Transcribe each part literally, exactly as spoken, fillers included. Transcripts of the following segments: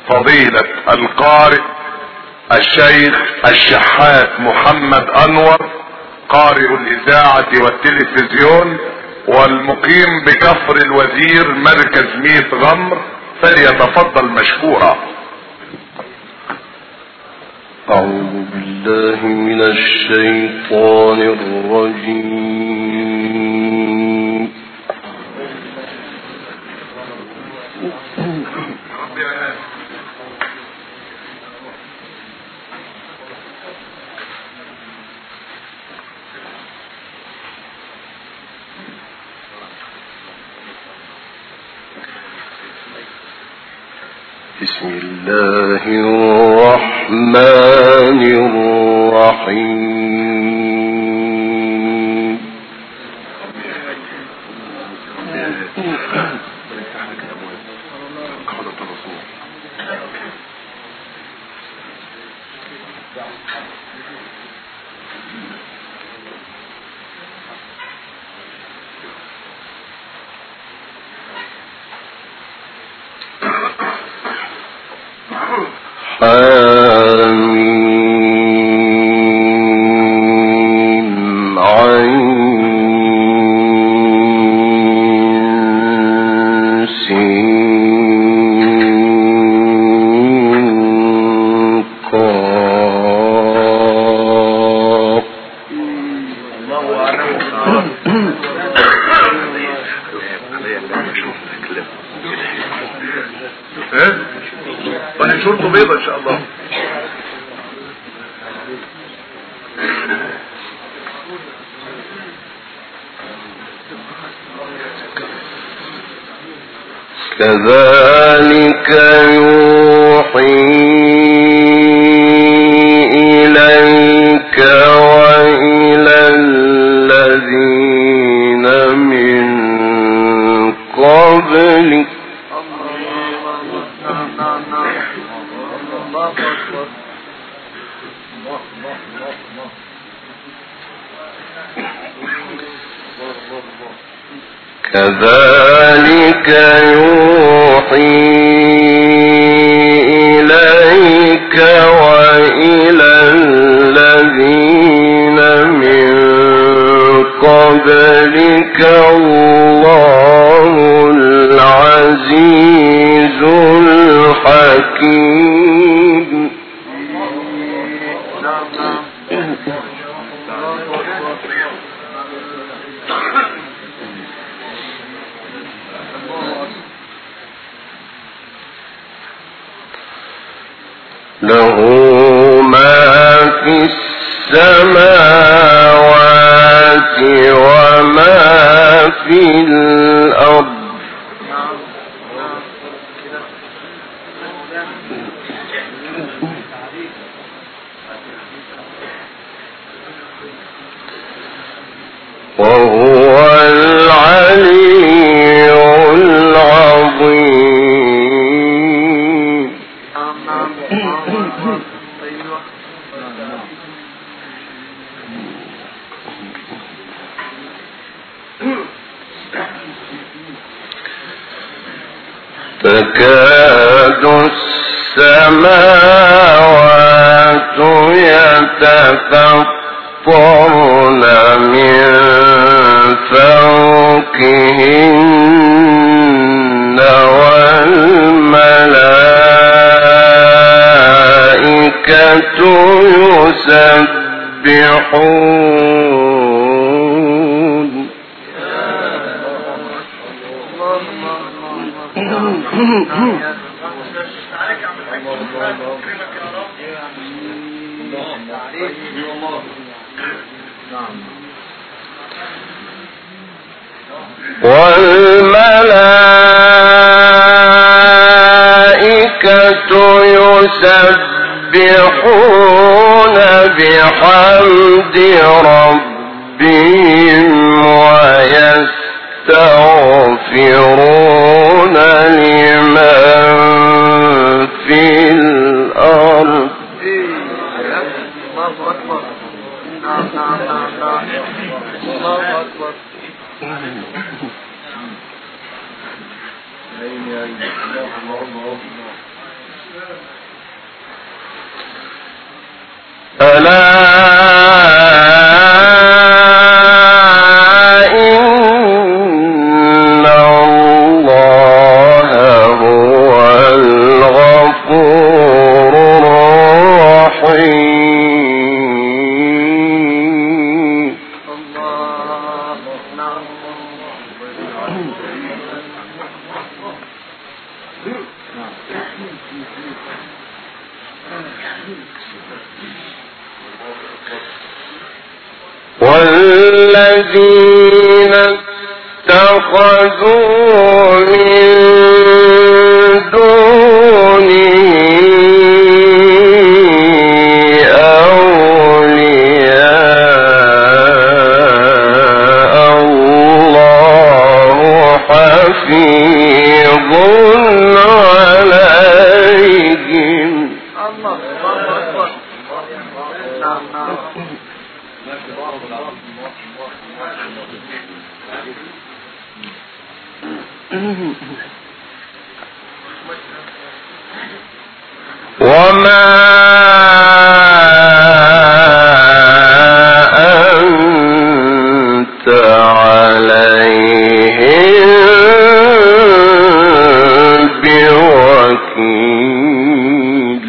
فضيلة القارئ الشيخ الشحات محمد انور، قارئ الاذاعة والتلفزيون والمقيم بكفر الوزير مركز ميت غمر، فليتفضل مشكورا. أعوذ بالله من الشيطان الرجيم. بسم الله الرحمن الرحيم. حميم عين سين قاف. الله أعلم. وانا شرطه بيضة ان شاء الله. كذلك يوحي إليك وإلى الذين من قبلك كذلك يوحي إليك وإلى الذين من قبلك الله العزيز الحكيم. له ما في السماوات وما في الأرض. وهو العلي العظيم. تكاد السماوات يتفطرن من فوقهن والملائكة يسبحون. والملائكة يسبحون بحمد ربهم ويستغفرون لمن في الأرض. الله أكبر. الله أكبر. ألا إن الله هو الغفور الرحيم. والذين اتخذوا من دونه أولياء الله حفيظ عليهم. وما أنت عليهم بوكيل.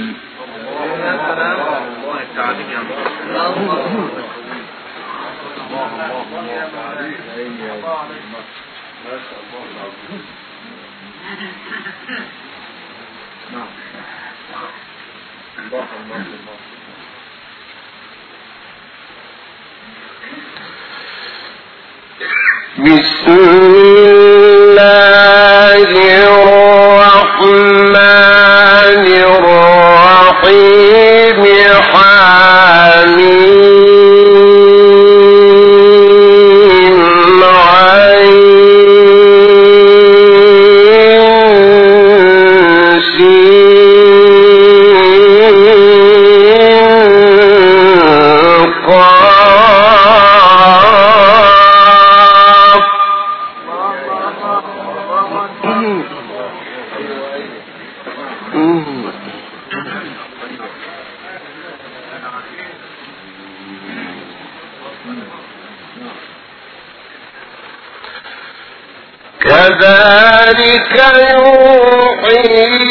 بسم الله الرحمن الرحيم. حميم عين سين قاف. كذلك يوحي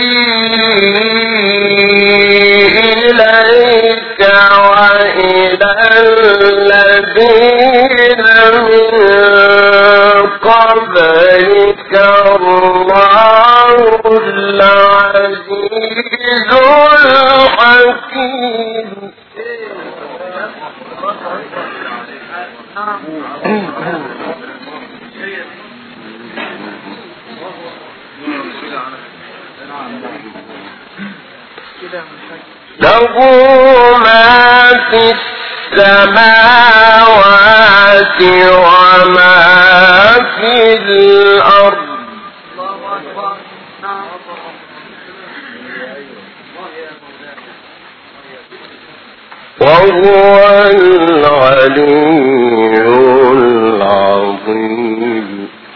إليك وإلى الذين من قبلك الله العزيز الحكيم. له ما في السماوات وما في الأرض. وهو العلي العظيم.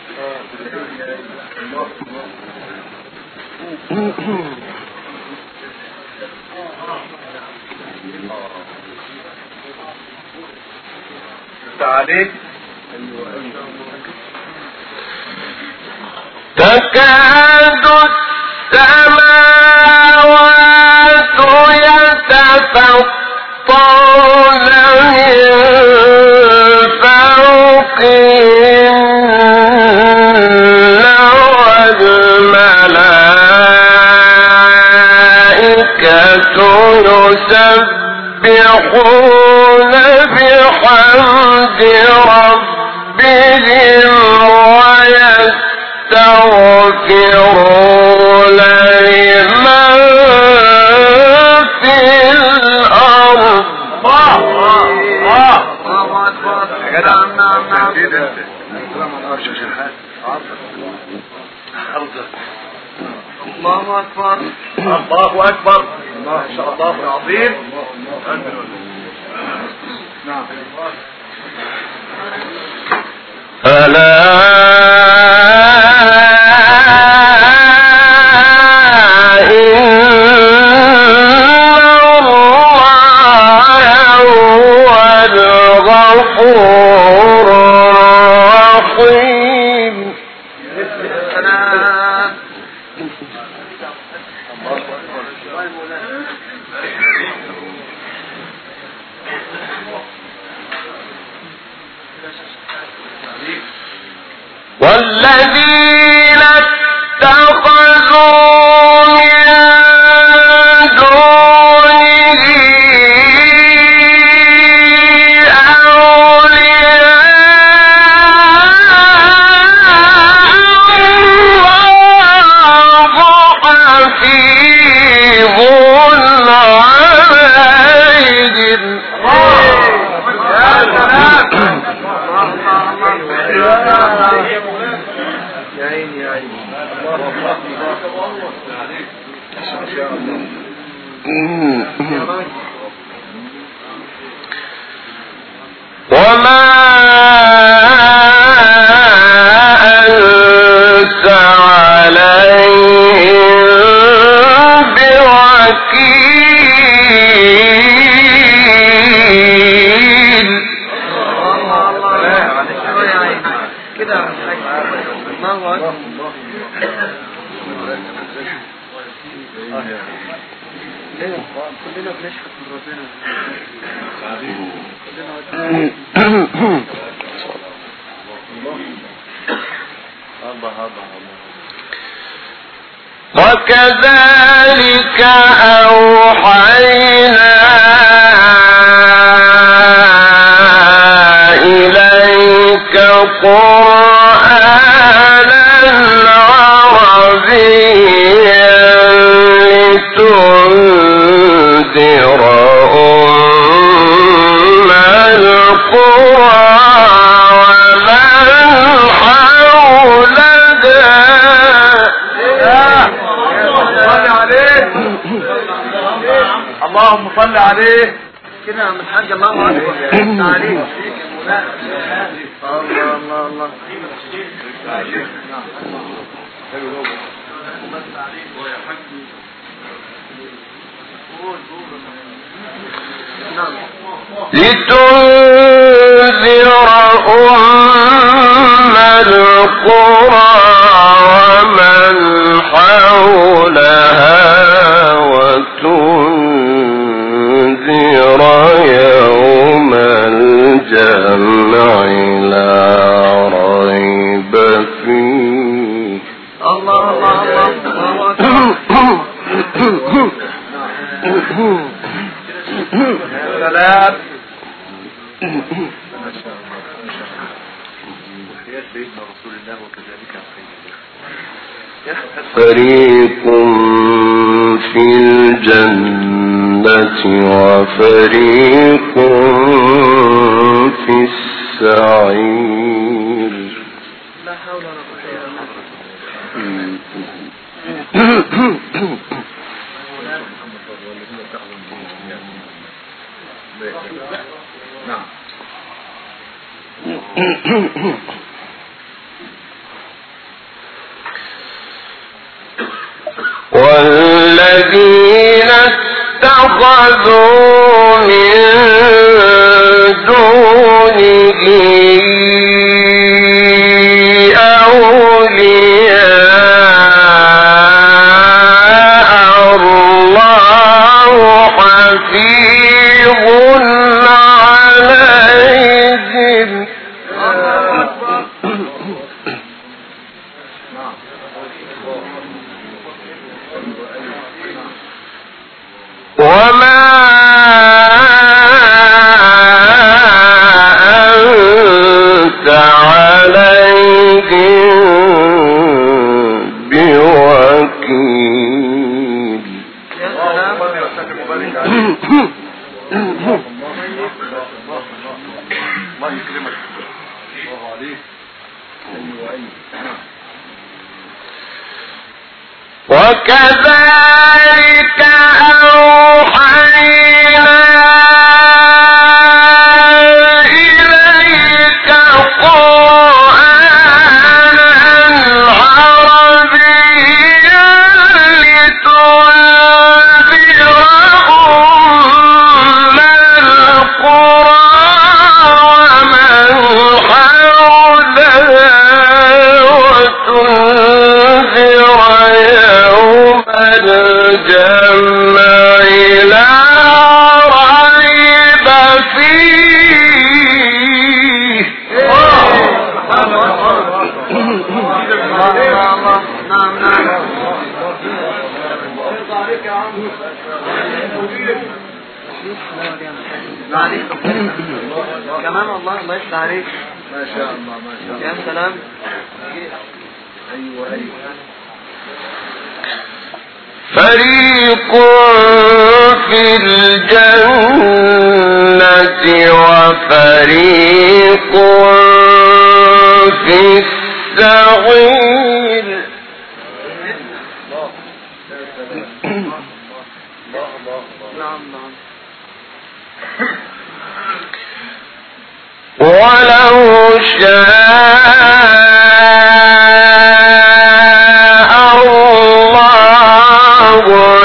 عليك تكاد السماوات يتفطرن من فوقهن والملائكة يسبحون بحمد ربهم ويستغفرون لمن في الأرض. الله أكبر الله أكبر ما شاء الله العظيم. نعم. ألا إن حفيظ عليهم. وما أنت عليهم بوكيل. كده كلنا بنشحت من ربنا. وكذلك أوحينا إليك قرآنا عربيا لتنذر أم القرى ومن حولها. اللهم صل عليه. كده يا عم الحاج. الله اكبر. تعليم. الله الله الله. لتنذر أم القرى ومن حولها وتنذر يوم الجمع لا ريب فيه. الله الله الله. سلام. فريق في الجنة وفريق في السعير. لا حول ولا والذين اتخذوا من دونه أولياء الله حفيظ عليهم. وما أنت عليهم بوكيل. الله يكرمك. الله عليك. وكذلك أوحينا إليك قرآنا عربيا لتنذر أم القرى ومن حولها وتنذر يوم الجمع لا ريب فيه. نعم نعم. عليك كمان. والله الله يفتح عليك. ما شاء الله ما شاء الله. يا سلام. ايوه ايوه. فريق في الجنة وفريق في السعير ولو شاء الله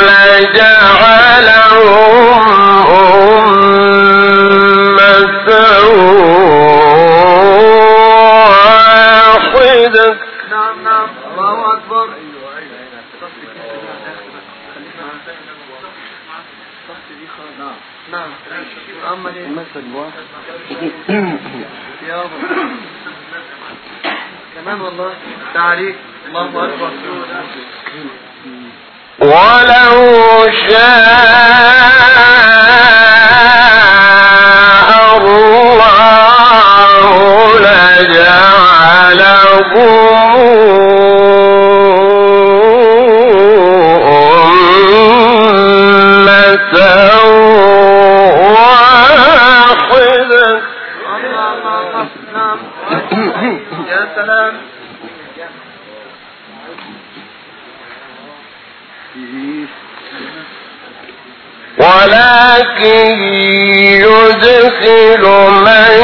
لجعلهم أمة واحدة. نعم نعم الله أكبر. نعم أما المثل واحد يا رب كمان والله تعريف الله أكبر. ولو شاء الله لجعلهم أمة واحدة. نعم يا سلام. ولكن يدخل من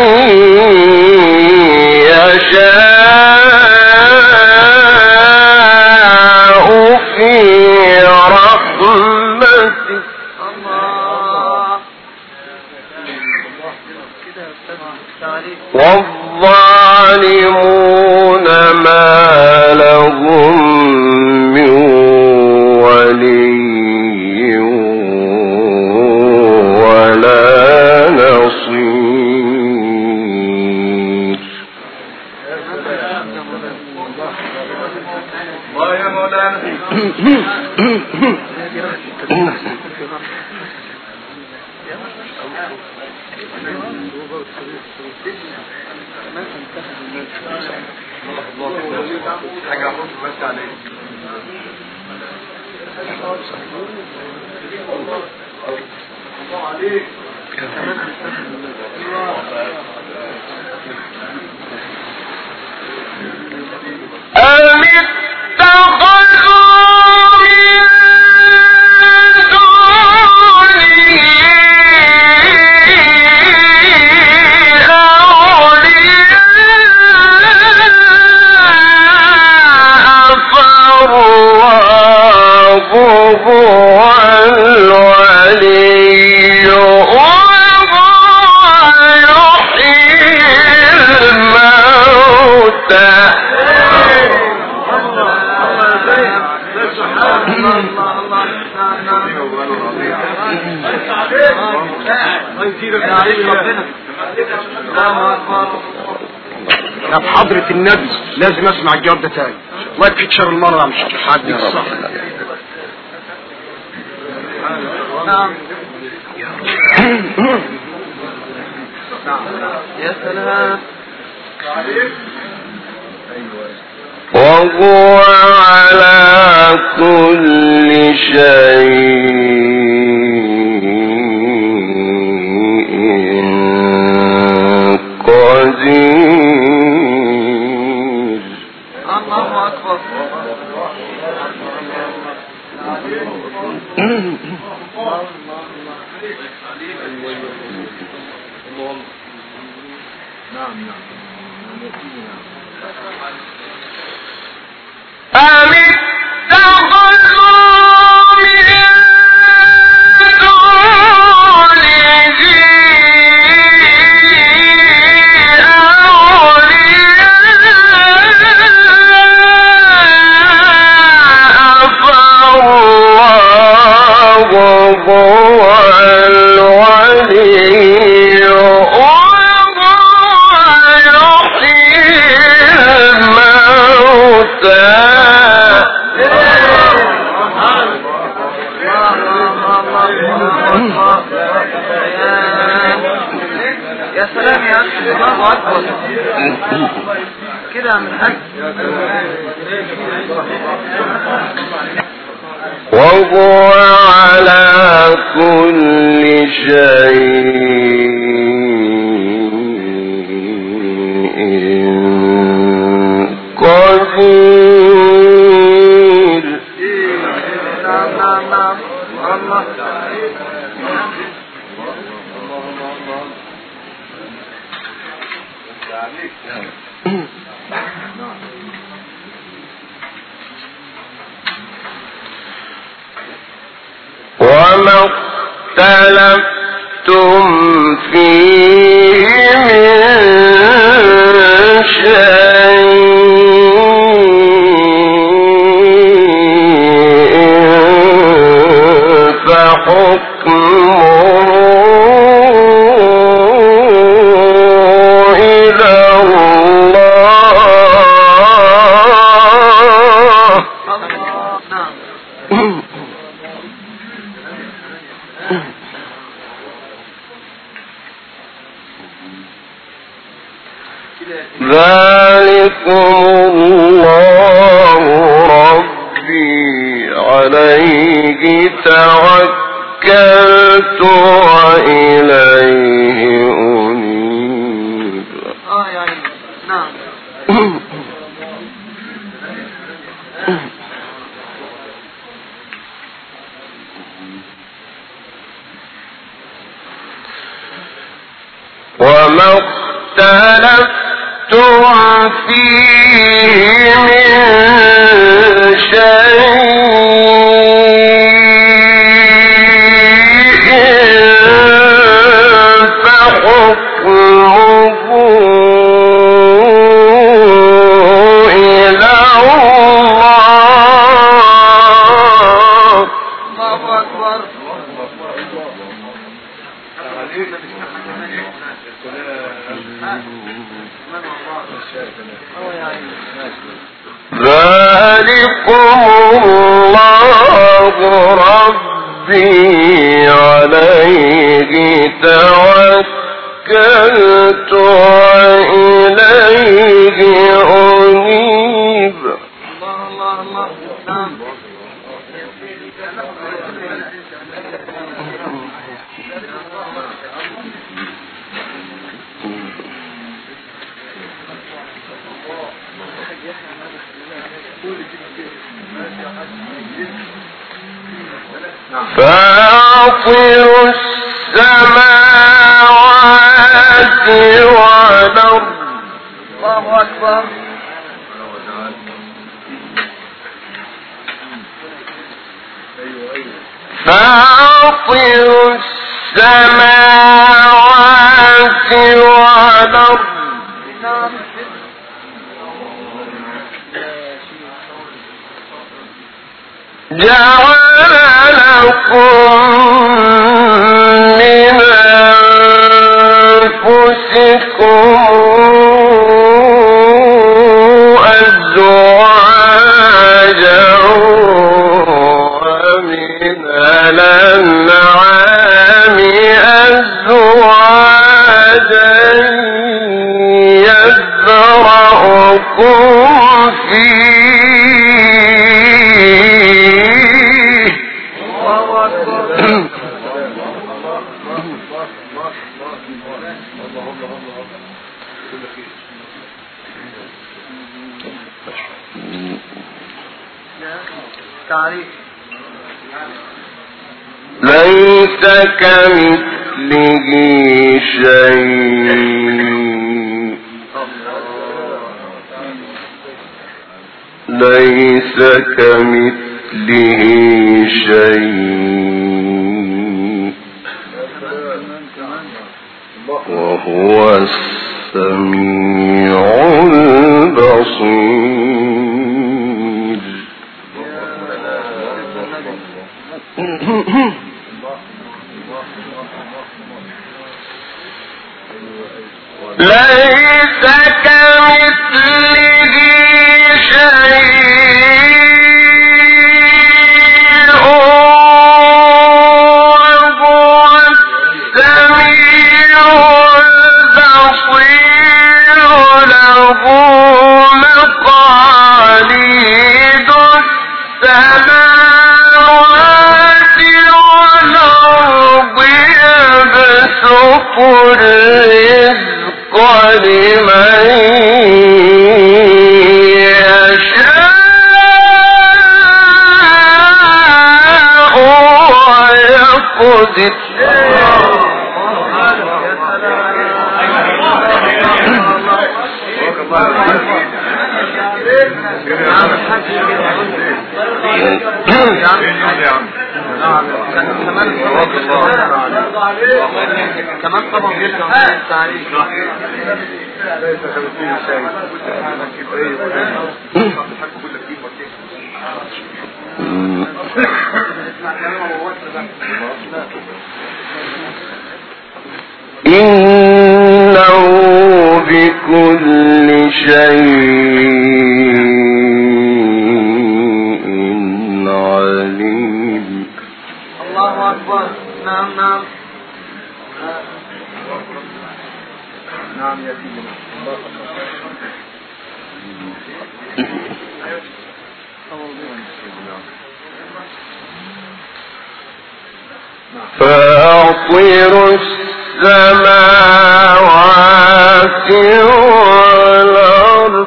يشاء في رحمته. والظالمون ما لهم من ولي ولا نصير. الله يا مولانا. حاجة أحط بس عليك. الله عليك. أم اتخذوا من هو الولي وهو يحيي الموتى. يا بحضرة النبي لازم اسمع الجواب ده تاني. الله يكفيك شر المرة مش حد الصح. نعم يا سلام. وهو على كل شيء قدير. الله أكبر. أم اتخذوا من دونه أولياء فالله هو الولي وهو يحيي الموتى. يا سلام يا أخي. الله أكبر كده من حج. وهو على كل شيء قدير. نعم نعم نعم الله. وما اختلفتم فيه من شيء فحكمه إلى الله. ذلكم الله ربي عليه توكلت وإليه أنيب. اه يعني نعم. وما اختلفتم فيه من شيء فحكمه إلى الله. الله أكبر. ذلكم الله ربي عليه توكلت وإليه أنيب. الله الله الله. نعم. فاطر السماوات والأرض. الله أكبر. فاطر السماوات والأرض نعم. جعل لكم من أنفسكم أزواجا ومن الأنعام أزواجا يذرأكم فيه. الله أكبر. تعريف. ليس كمثله شيء ليس كمثله شيء وهو السميع البصير. ليس كمثله شيء وهو السميع البصير. له مقاليد السماوات الرزق لمن يشاء ويقدر كمان طبعا جدا التعريف إنه بكل شيء عليم. الله أكبر. نعم نعم نعم يا سيدي. فاطر السماوات والأرض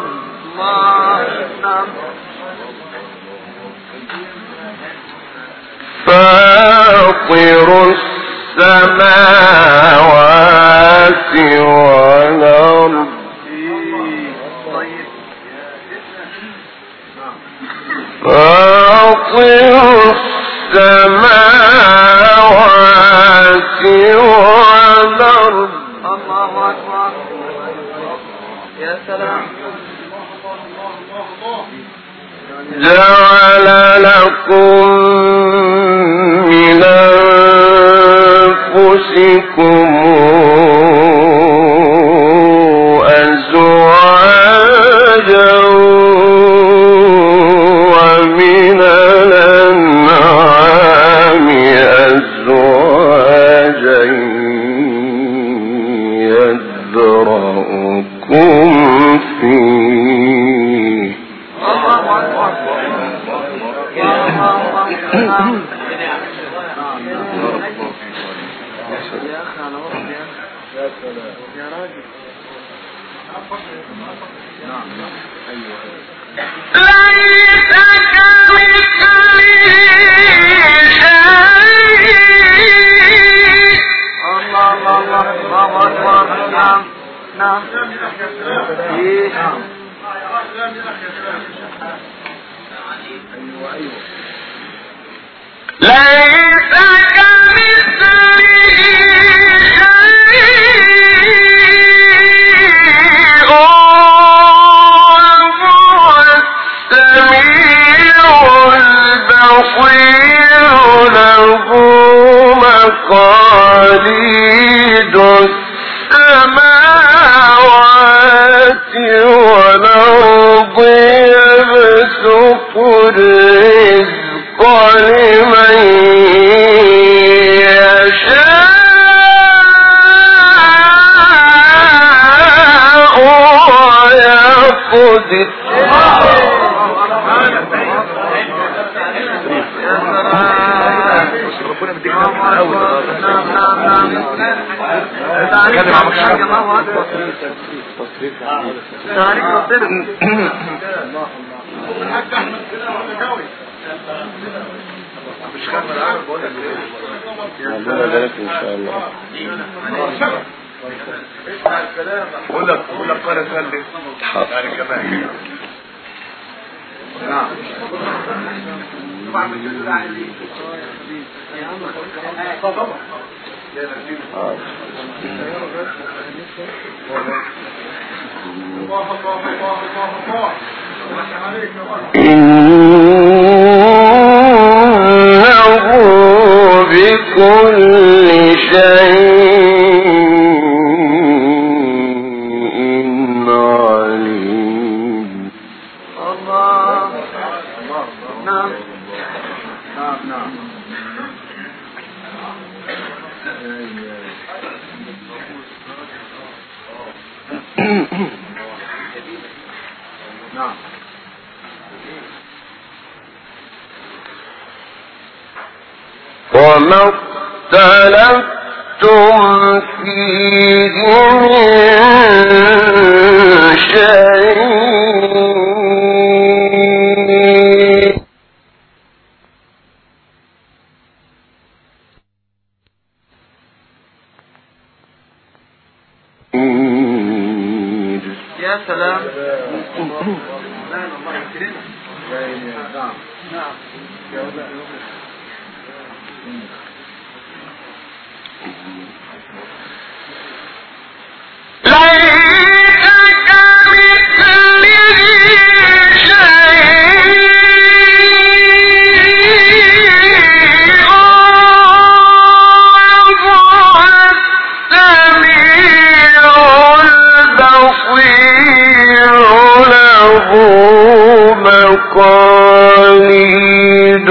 فاطر السماوات والأرض فاطر السماوات والأرض. الله أكبر. يا سلام. جعل لكم من أنفسكم أزواجا ومن الأنعام أزواجا يذرأكم فيه. ليس كمثله شيء. الله الله الله الله أكبر. نعم نعم ليس كمثله شيء وهو السميع البصير له مقاليد السماوات والأرض يبسط الرزق لمن يشاء ويقدر. ربنا بديك من الاول. تعريف حاجة. الله أكبر. تعريف ربنا. مش خايف من العالم بقول لك ربنا يبارك ان شاء الله. اسمع الكلام. بقول لك بقول لك قال سلم يعني كمان. نعم. إنه بكل شيء عليم. الله. نعم نعم نعم. نعم. وما اختلفتم فيه من شيء يا سلام. مقاليد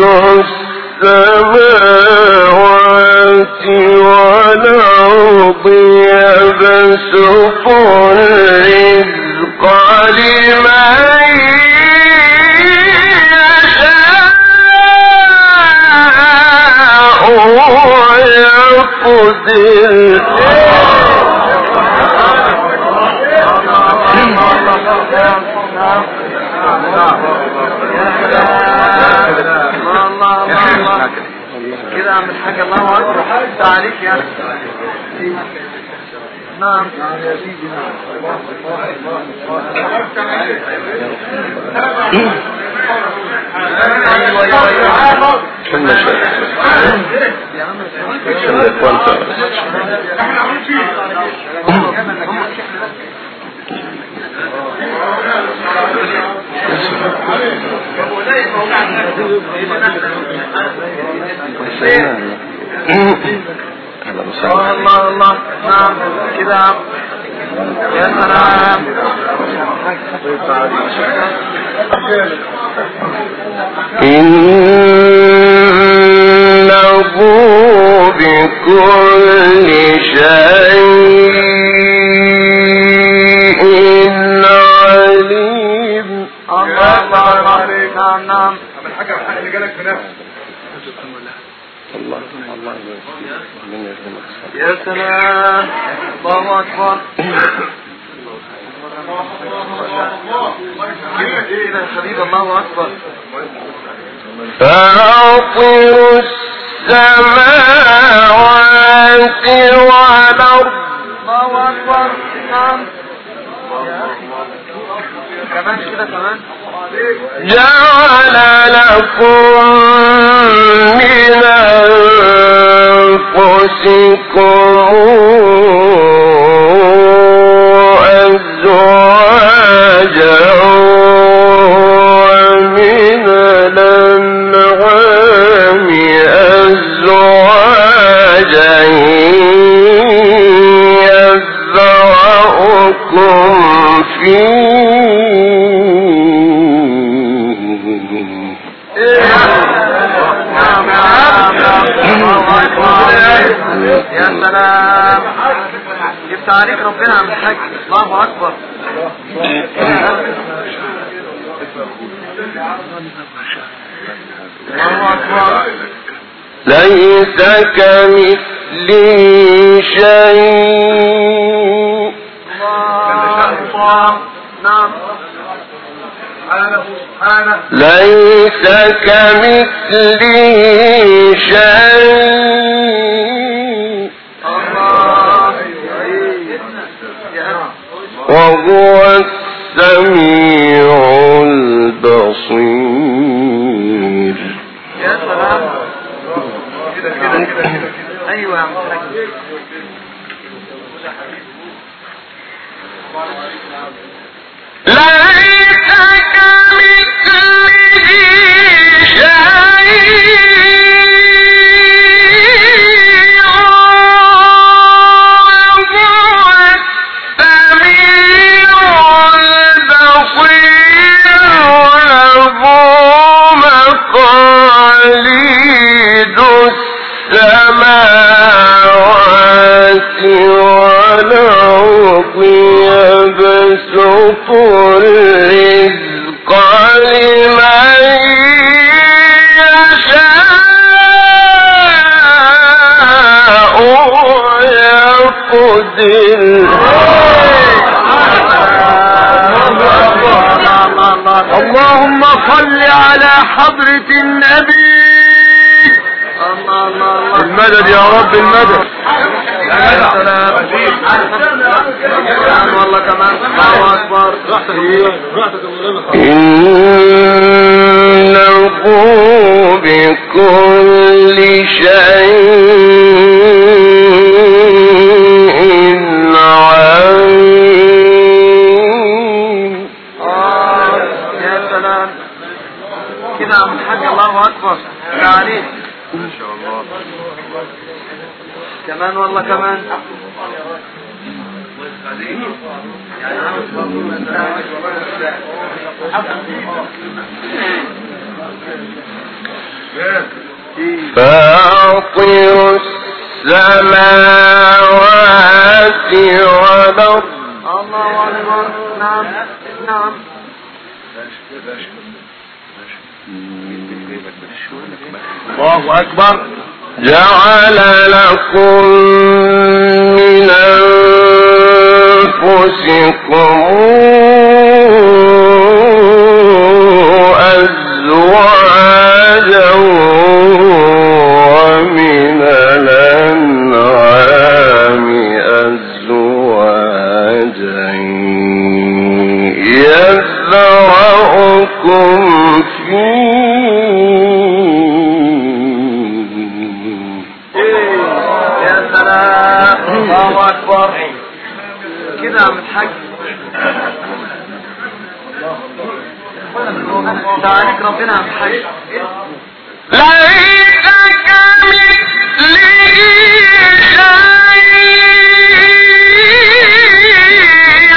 السماوات والأرض يبسط الرزق لمن يشاء ويقدر. كده عم الحاج الله اكبر حتى عليك يا نعم. كنا شايف الله الله الله. نعم كده يا سلام. إنه بكل شيء عليم. الله الله. نعم نعم. الحاجة الحاجة اللي جالك في نفسك. الله الله من يرحمك. يا سلام. الله أكبر. كده يا حبيب الله أكبر. فاطر السماوات والأرض. الله أكبر. نعم. كمان كده كمان. جعل لكم من أنفسكم أزواجا ومن الأنعام أزواجا يذرأكم فيه. يا سلام. جبت عليك ربنا عم الحاج. الله أكبر. الله أكبر. ليس كمثله شيء. الله. نعم. ليس كمثله شيء وهو السميع البصير. يا سلام. كده كده كده. ايوه يا عم الحاج. ليس كمثله شيء مقاليد السماوات والأرض يبسط الرزق لمن يشاء ويقدر. اللهم صل على حضرة النبي. المدد يا رب المدد. والله كمان الله اكبر. إنه بكل شيء عليم. يا سلام كده عم الحاج الله اكبر. تعريف ما شاء الله. كمان والله كمان. فاطر السماوات والأرض. الله اكبر. نعم نعم. الله اكبر. جعل لكم من أنفسكم أزواجا ومن الأنعام أزواجا يذرأكم فيه. الله اكبر. كده عم الحاج تعالك ربنا عم الحاج. ليس كمثله شيء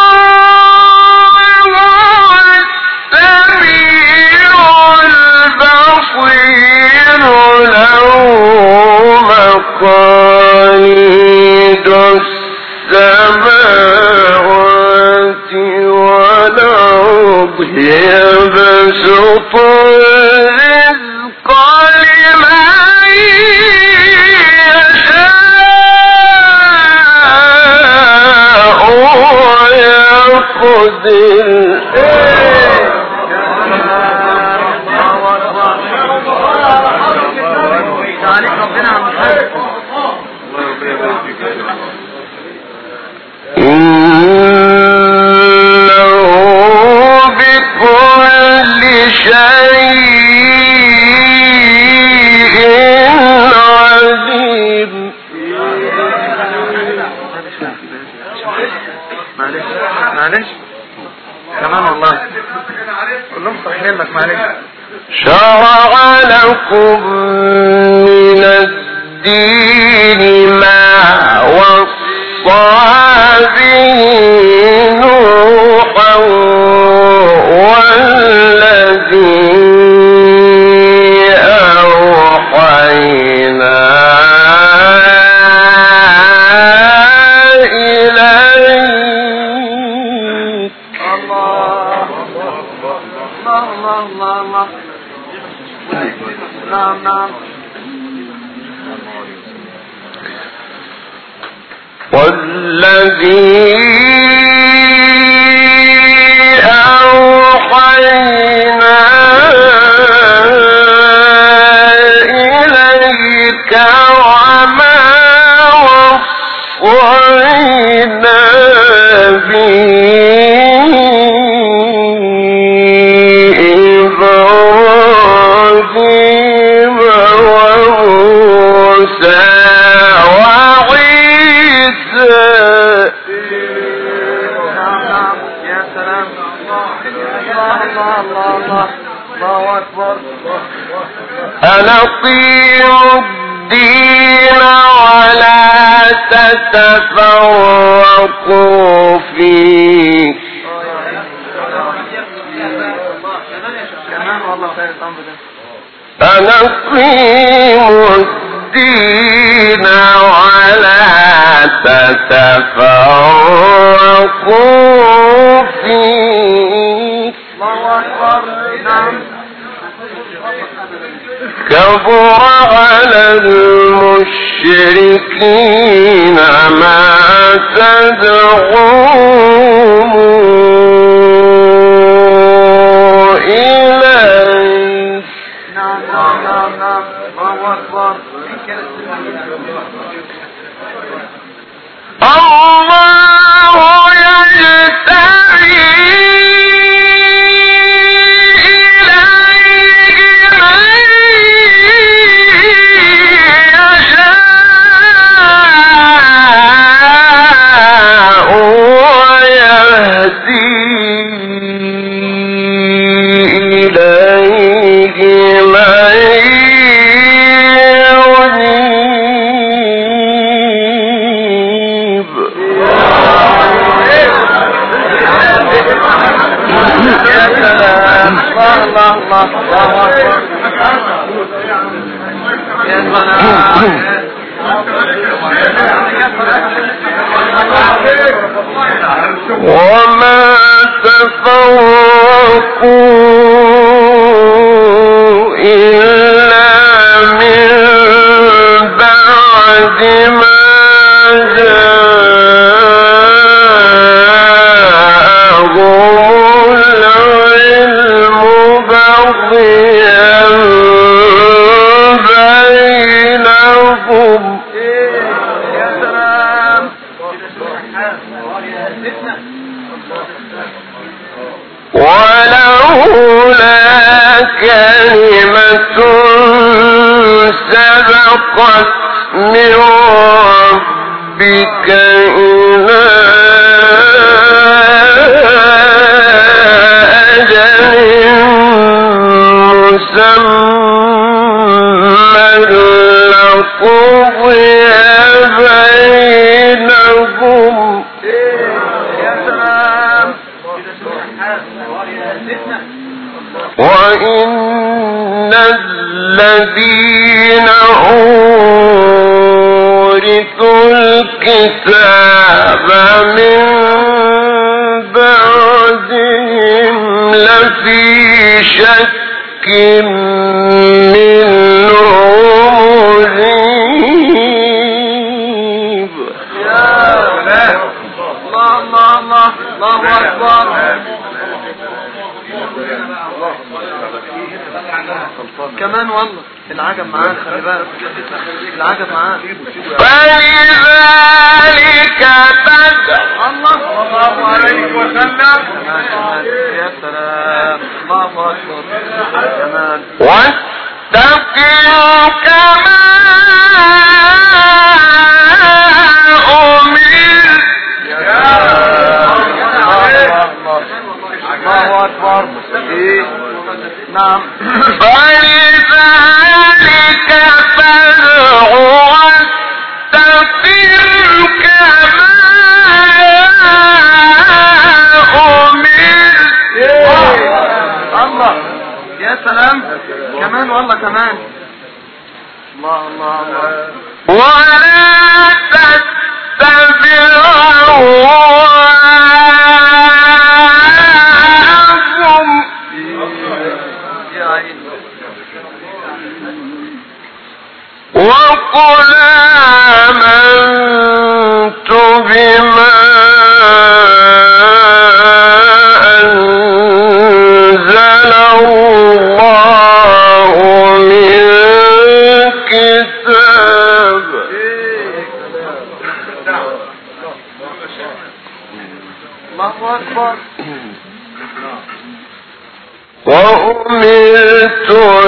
وهو السميع البصير. له مقاليد السماوات والأرض يبسط الرزق لمن يشاء ويقدر. تعالك ربنا عم الحاج. إنه بكل شيء عليم. معلش معلش كمان والله كلهم صحيحين لك. معلش. شرع لكم من الدين ما وصى به نوحا والذي أوحينا إليك. الله الله الله الله الله. نعم نعم. والذي أوحينا إليك وما وصينا به إبراهيم وموسى أن أقيموا الدين ولا تتفرقوا فيه. أن أقيموا الدين ولا تتفرقوا فيه. كبر على المشركين ما تدعوهم إليه. نعم نعم نعم نعم. الله أكبر. الله يجتبي إليه من يشاء ويهدي إليه من ينيب. يا سلام. الله الله الله الله أكبر. يا سلام. وما تفرقوا إلا من بعد ما جاءهم العلم بغيا بينهم. يا سلام. ولولا كلمة سبقت من ربك إلى أجل مسمى لقضي بينهم. يا سلام. وإن الذين أورثوا الكتاب من بعدهم لفي شك منه مريب. الله الله الله الله أكبر. كمان والله العجب معانا، خلي بالك العجب معانا. فلذلك تدع الله الله عليه وسلم. يا سلام. الله أكبر. كمان واستقم كما أمر. الله أكبر. نعم. فلذلك فادع واستقم كما أمر. الله. يا سلام. كمان والله كمان. الله الله الله. ولا تتبع أهواءهم. يا عين. وقل آمنت بما أنزل الله من كتاب. الله أكبر. وأمرت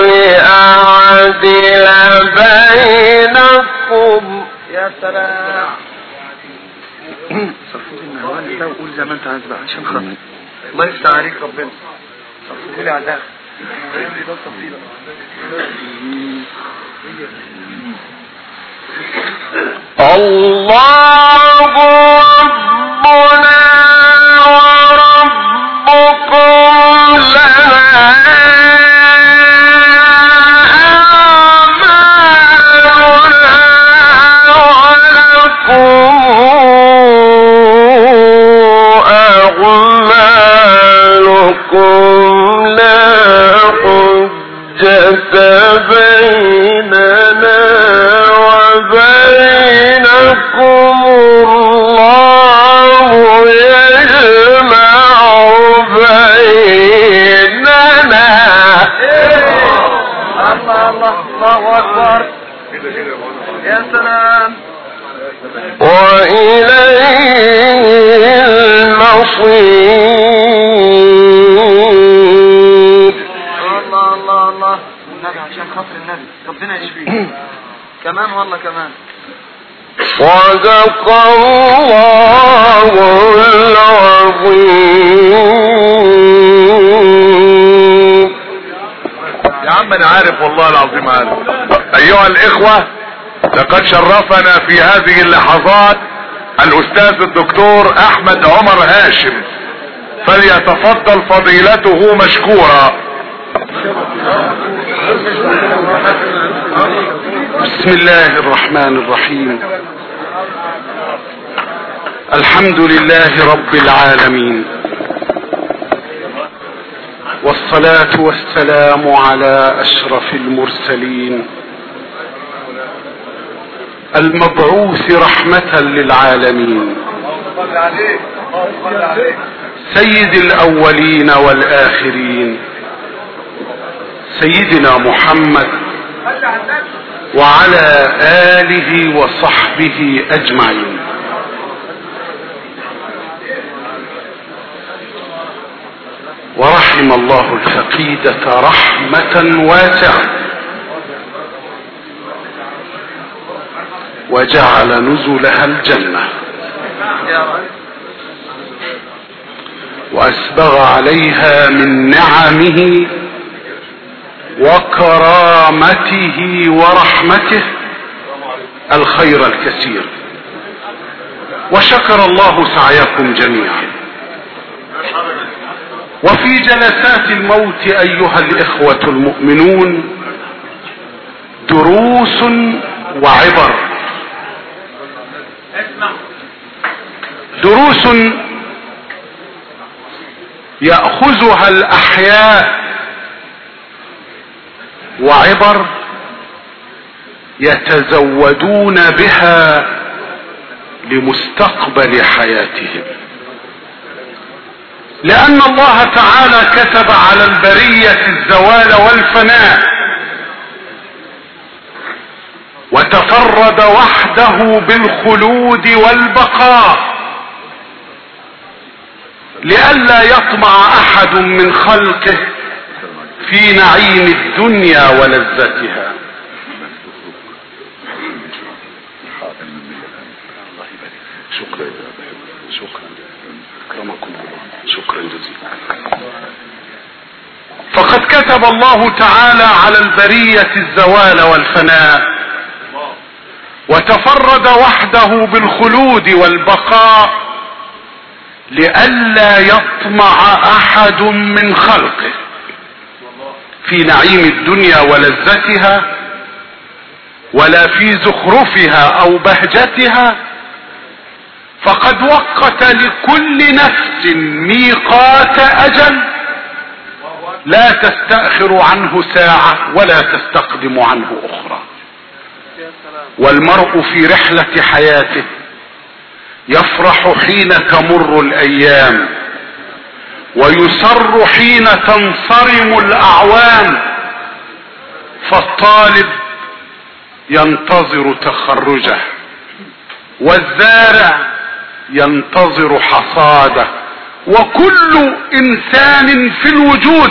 لأعدل بينكم. يا سلام. صفوت النهوان ده وقول زي ما انت عايز بقى عشان خاطر الله يفتح عليك ربنا. صفوت لي على الداخل. الله ربنا وربكم لنا أعمالنا ولكم أعمالكم لا حجة بيننا وبينكم الله يا سلام. وإليه المصير. الله الله الله النبي عشان خاطر النبي ربنا يشفيه. كمان والله كمان. صدق الله العظيم. يا عم انا عارف والله العظيم عارف. ايها الاخوة، لقد شرفنا في هذه اللحظات الاستاذ الدكتور احمد عمر هاشم، فليتفضل فضيلته مشكورا. بسم الله الرحمن الرحيم. الحمد لله رب العالمين، والصلاة والسلام على أشرف المرسلين المبعوث رحمة للعالمين سيد الأولين والآخرين سيدنا محمد وعلى آله وصحبه أجمعين. ورحم الله الفقيدة رحمة واسعة، وجعل نزلها الجنة، وأسبغ عليها من نعمه وكرامته ورحمته الخير الكثير. وشكر الله سعيكم جميعا. وفي جلسات الموت أيها الإخوة المؤمنون دروس وعبر، دروس يأخذها الأحياء، وعبر يتزودون بها لمستقبل حياتهم، لأن الله تعالى كتب على البرية الزوال والفناء، وتفرد وحده بالخلود والبقاء، لئلا يطمع أحد من خلقه في نعيم الدنيا ولذتها. شكرا شكرا اكرمكم الله، شكرا جزيلا. فقد كتب الله تعالى على البرية الزوال والفناء، وتفرد وحده بالخلود والبقاء، لئلا يطمع احد من خلقه في نعيم الدنيا ولذتها، ولا في زخرفها او بهجتها. فقد وقت لكل نفس ميقات اجل لا تستأخر عنه ساعة ولا تستقدم عنه اخرى. والمرء في رحلة حياته يفرح حين تمر الايام، ويسر حين تنصرم الاعوام. فالطالب ينتظر تخرجه، والزارع ينتظر حصاده، وكل انسان في الوجود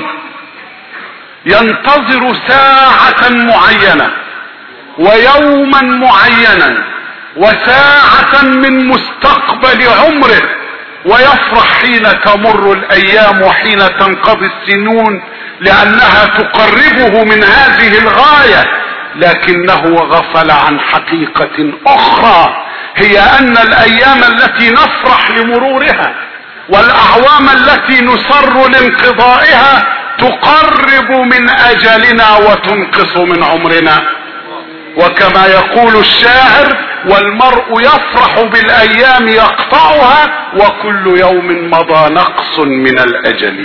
ينتظر ساعة معينة ويوما معينا وساعة من مستقبل عمره، ويفرح حين تمر الايام وحين تنقضي السنون، لانها تقربه من هذه الغاية. لكنه غفل عن حقيقة اخرى، هي ان الايام التي نفرح لمرورها والاعوام التي نسر لانقضائها تقرب من اجلنا وتنقص من عمرنا. وكما يقول الشاعر: والمرء يفرح بالايام يقطعها، وكل يوم مضى نقص من الاجل.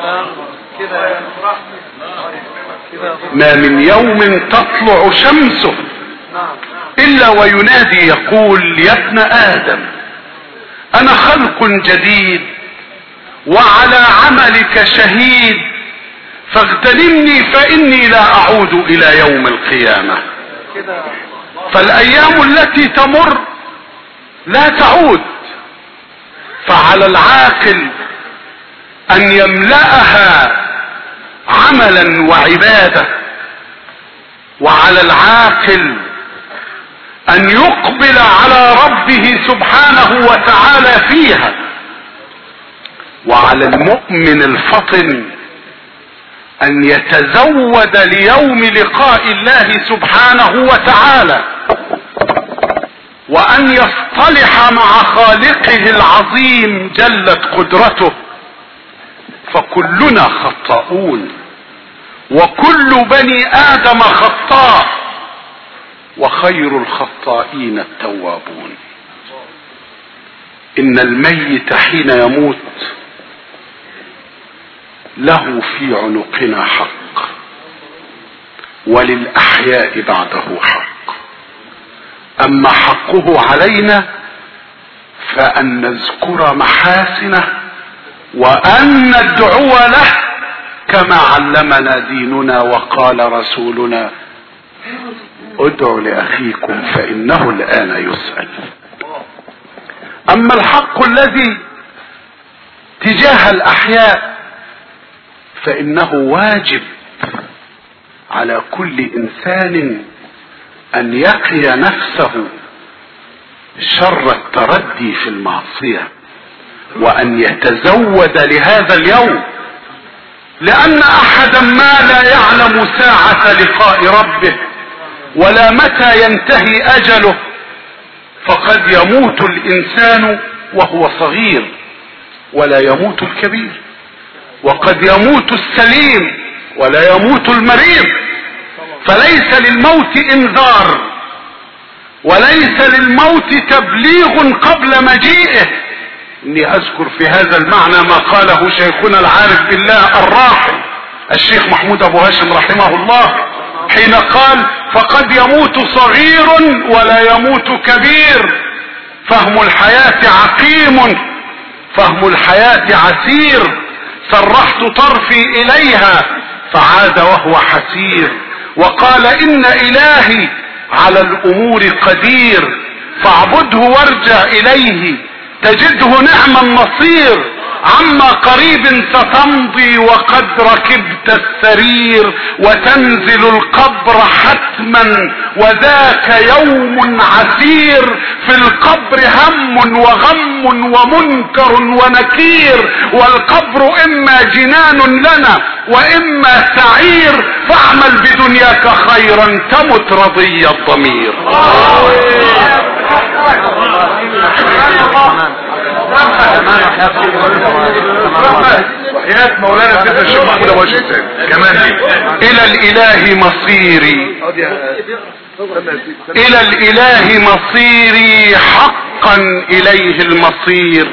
ما من يوم تطلع شمسه الا وينادي يقول: يا ابن ادم انا خلق جديد وعلى عملك شهيد، فاغتنمني فاني لا اعود الى يوم القيامة. فالايام التي تمر لا تعود، فعلى العاقل ان يملأها عملا وعبادة، وعلى العاقل ان يقبل على ربه سبحانه وتعالى فيها، وعلى المؤمن الفطن ان يتزود ليوم لقاء الله سبحانه وتعالى، وان يصطلح مع خالقه العظيم جلت قدرته. فكلنا خطاؤون، وكل بني ادم خطاء، وخير الخطائين التوابون. ان الميت حين يموت له في عنقنا حق، وللأحياء بعده حق. أما حقه علينا فأن نذكر محاسنه، وأن ندعو له كما علمنا ديننا وقال رسولنا: ادعوا لأخيكم فإنه الآن يسأل. أما الحق الذي تجاه الأحياء فإنه واجب على كل إنسان أن يقي نفسه شر التردي في المعصية، وأن يتزود لهذا اليوم، لأن أحدا ما لا يعلم ساعة لقاء ربه ولا متى ينتهي أجله. فقد يموت الإنسان وهو صغير ولا يموت الكبير، وقد يموت السليم ولا يموت المريض. فليس للموت انذار، وليس للموت تبليغ قبل مجيئه. اني اذكر في هذا المعنى ما قاله شيخنا العارف بالله الراحل الشيخ محمود ابو هاشم رحمه الله، حين قال: فقد يموت صغير ولا يموت كبير، فهم الحياة عقيم، فهم الحياة عسير، سرحت طرفي اليها فعاد وهو حسير. وقال: ان الهي على الامور قدير، فاعبده وارجع اليه تجده نعم النصير. عما قريب ستمضي وقد ركبت السرير، وتنزل القبر حتما وذاك يوم عسير. في القبر هم وغم ومنكر ونكير، والقبر اما جنان لنا واما سعير. فاعمل بدنياك خيرا تمت رضي الضمير. وحياة مولانا سيدنا الشيخ محمود ابو هاشم كمان دي. الى الاله مصيري، الى الاله مصيري، حقا اليه المصير.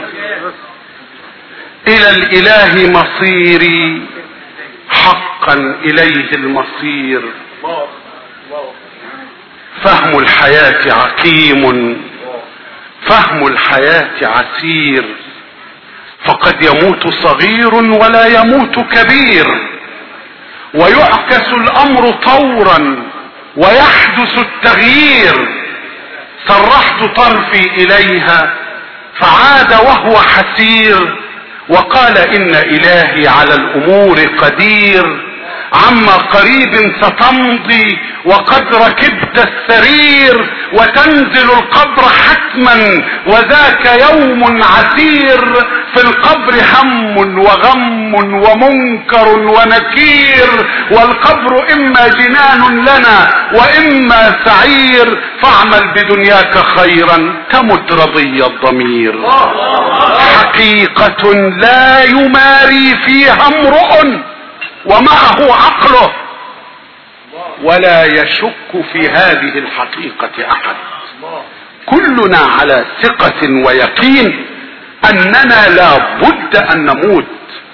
الى الاله مصيري، حقا اليه المصير. فهم الحياة عقيم، فهم الحياة عسير. فقد يموت صغير ولا يموت كبير، ويعكس الامر طورا ويحدث التغيير. سرحت طرفي اليها فعاد وهو حسير، وقال: ان الهي على الامور قدير. عما قريب ستمضي وقد ركبت السرير، وتنزل القبر حتما وذاك يوم عسير. في القبر هم وغم ومنكر ونكير، والقبر اما جنان لنا واما سعير. فاعمل بدنياك خيرا تمت رضي الضمير. حقيقة لا يماري فيها امرؤ ومعه عقله، ولا يشك في هذه الحقيقة احد. كلنا على ثقة ويقين اننا لا بد ان نموت.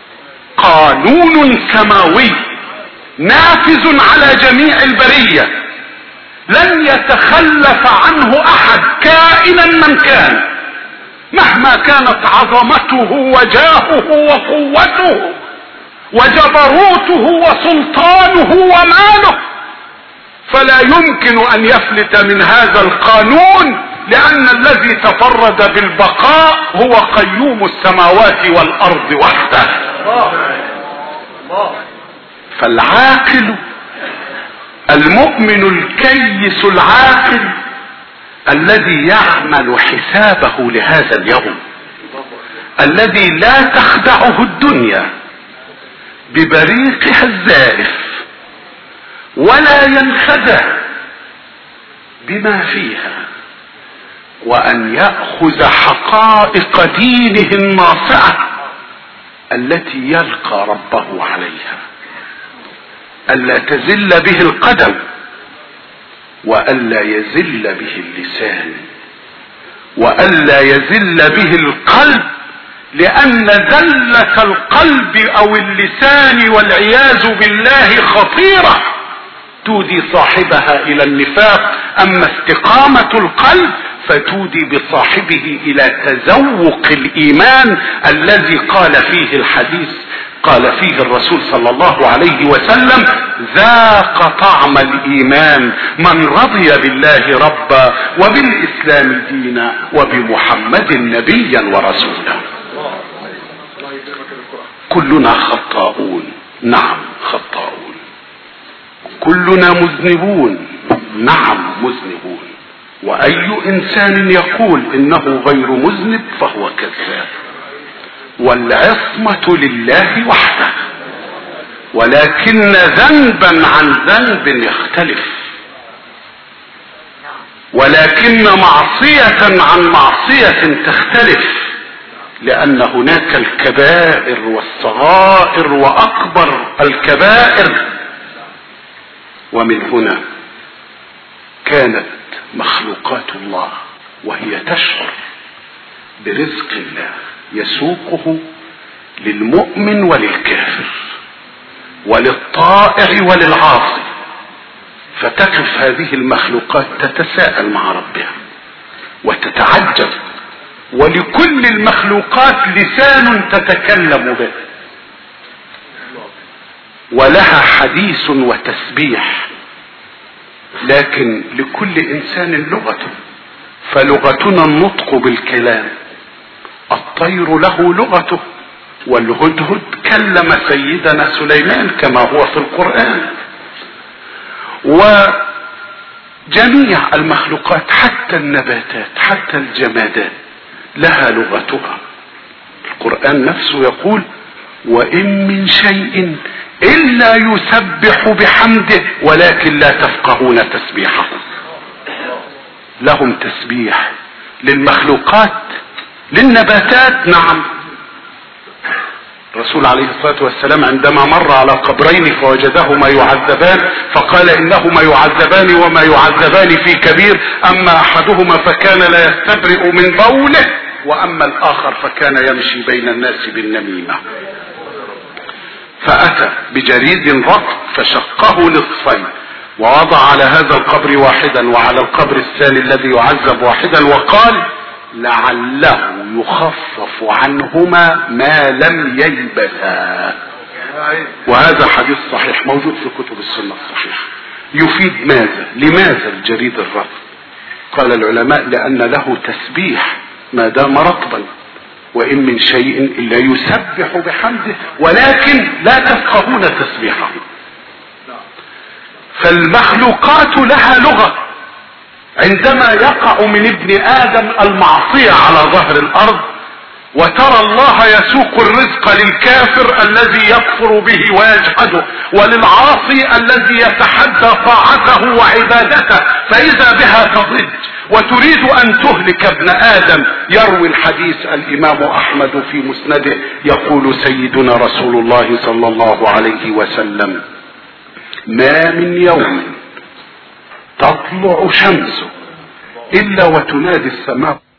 قانون سماوي نافذ على جميع البرية، لن يتخلف عنه احد كائنا من كان، مهما كانت عظمته وجاهه وقوته وجبروته وسلطانه وماله. فلا يمكن ان يفلت من هذا القانون، لان الذي تفرد بالبقاء هو قيوم السماوات والارض وحده. فالعاقل المؤمن الكيس العاقل الذي يعمل حسابه لهذا اليوم، الذي لا تخدعه الدنيا ببريقها الزائف ولا ينخدع بما فيها، وان يأخذ حقائق دينه الناصعة التي يلقى ربه عليها، ألا تزل به القدم وألا يزل به اللسان وألا يزل به القلب، لأن زلة القلب أو اللسان والعياذ بالله خطيرة تودي صاحبها إلى النفاق، أما استقامة القلب فتودي بصاحبه إلى تذوق الإيمان الذي قال فيه الحديث، قال فيه الرسول صلى الله عليه وسلم: ذاق طعم الإيمان من رضي بالله ربا وبالإسلام دينا وبمحمد نبيا ورسولا. كلنا خطاؤون، نعم خطاؤون. كلنا مذنبون، نعم مذنبون. وأي إنسان يقول إنه غير مذنب فهو كذاب. والعصمة لله وحده، ولكن ذنبا عن ذنب يختلف، ولكن معصية عن معصية تختلف، لأن هناك الكبائر والصغائر وأكبر الكبائر. ومن هنا كانت مخلوقات الله وهي تشعر برزق الله يسوقه للمؤمن وللكافر وللطائع وللعاصي، فتقف هذه المخلوقات تتساءل مع ربها وتتعجب. ولكل المخلوقات لسان تتكلم به، ولها حديث وتسبيح، لكن لكل انسان لغته، فلغتنا النطق بالكلام. الطير له لغته، والهدهد كلم سيدنا سليمان كما هو في القرآن. وجميع المخلوقات حتى النباتات حتى الجمادات لها لغتها. القرآن نفسه يقول: وإن من شيء إلا يسبح بحمده ولكن لا تفقهون تسبيحه. لهم تسبيح للمخلوقات، للنباتات نعم. الرسول عليه الصلاة والسلام عندما مر على قبرين فوجدهما يعذبان فقال: إنهما يعذبان وما يعذبان في كبير، أما أحدهما فكان لا يستبرئ من بوله، وأما الآخر فكان يمشي بين الناس بالنميمة. فأتى بجريد رطب فشقه نصفين ووضع على هذا القبر واحدا وعلى القبر الثاني الذي يعذب واحدا، وقال: لعله يخفف عنهما ما لم ييبسا. وهذا حديث صحيح موجود في كتب السنة الصحيحة. يفيد ماذا؟ لماذا الجريد الرطب؟ قال العلماء: لأن له تسبيح ما دام رطبا، وإن من شيء إلا يسبح بحمده ولكن لا تفقهون تسبيحه. فالمخلوقات لها لغة. عندما يقع من ابن آدم المعصية على ظهر الأرض، وترى الله يسوق الرزق للكافر الذي يكفر به ويجحده، وللعاصي الذي يتحدى طاعته وعبادته، فإذا بها تضج وتريد أن تهلك ابن آدم. يروي الحديث الإمام أحمد في مسنده، يقول سيدنا رسول الله صلى الله عليه وسلم: ما من يوم تطلع شمسه إلا وتنادي السماء